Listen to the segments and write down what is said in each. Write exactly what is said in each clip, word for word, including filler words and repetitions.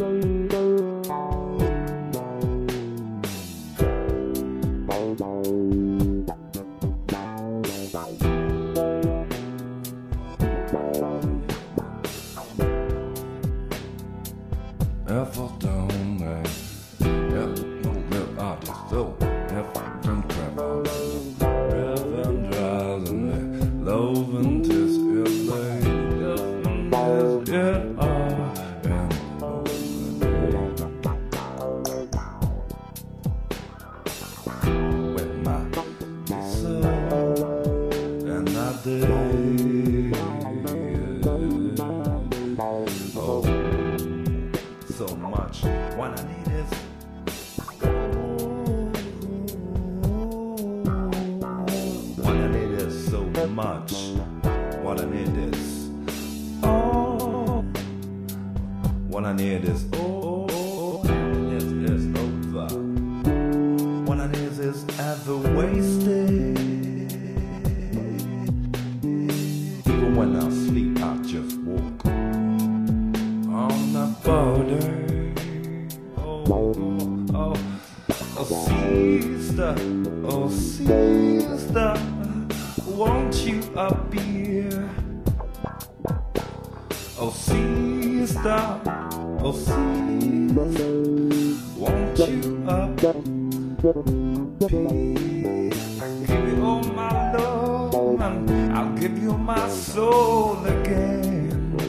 Everton, nej, jag blev artist då. Everton träffar Reven drälen med loven tills jag löj. Everton tills jag är en with my soul and I did. Oh, so much. What I need is what I need is so much. What I need is oh. What I need is oh. Yes, it's over. What I need is ever wasted. Even when I sleep, I just walk on the border. Oh, oh, oh, sister, oh, sister, won't you appear? Oh, sister, oh, sister, won't you appear? Give you all my love, and I'll give you my soul again.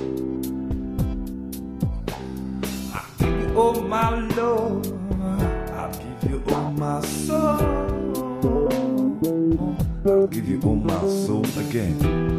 Oh my Lord, I'll give you all my soul. I'll give you all my soul again.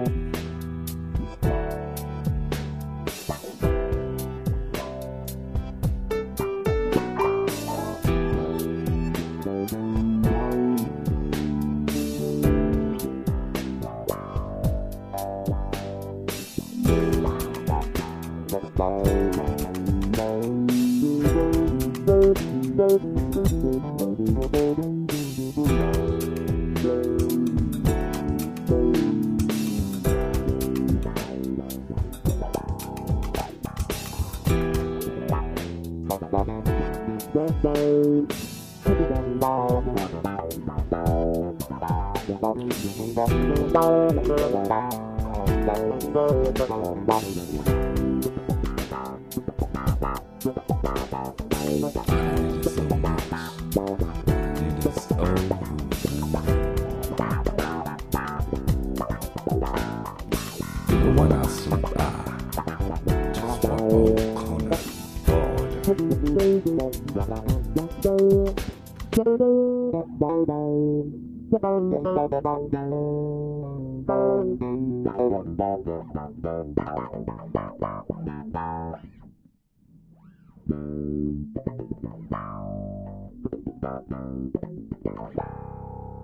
When I sleep, I just walk over corner border.